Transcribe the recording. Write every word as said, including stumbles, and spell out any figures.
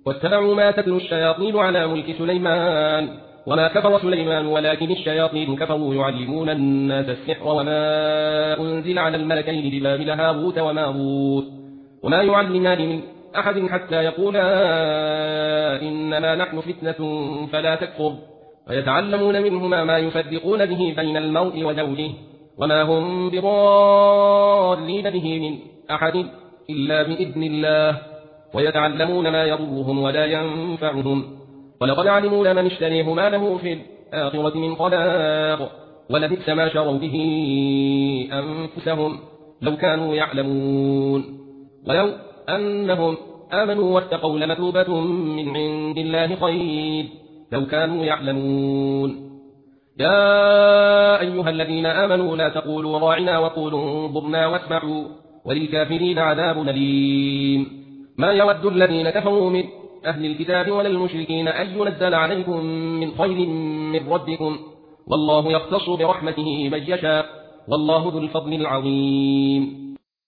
واتبعوا ما تتلو الشياطين على ملك سليمان وما كفر سليمان ولكن الشياطين كفروا يعلمون الناس السحر وما أنزل على الملكين ببابل هاروت وماروت وما يعلمان من أحد حتى يقولا إنما نحن فتنة فلا تكفر ويتعلمون منهما ما يفرقون به بين المرء وزوجه وما هم بضالين به من أحد إلا بإذن الله ويتعلمون ما يضرهم ولا ينفعهم ولقد علموا لمن اشتريه ما له في الآخرة من خلاق ولبئس ما شروا به أنفسهم لو كانوا يعلمون ولو أنهم آمنوا واتقوا لمثوبة من عند الله خير لو كانوا يعلمون يا أيها الذين آمنوا لا تقولوا راعنا وقولوا انظرنا واسمعوا وللكافرين عذاب أليم ما يود الذين كفروا من أهل الكتاب ولا المشركين أن ينزل عليكم من خير من ربكم والله يختص برحمته من يشاء والله ذو الفضل العظيم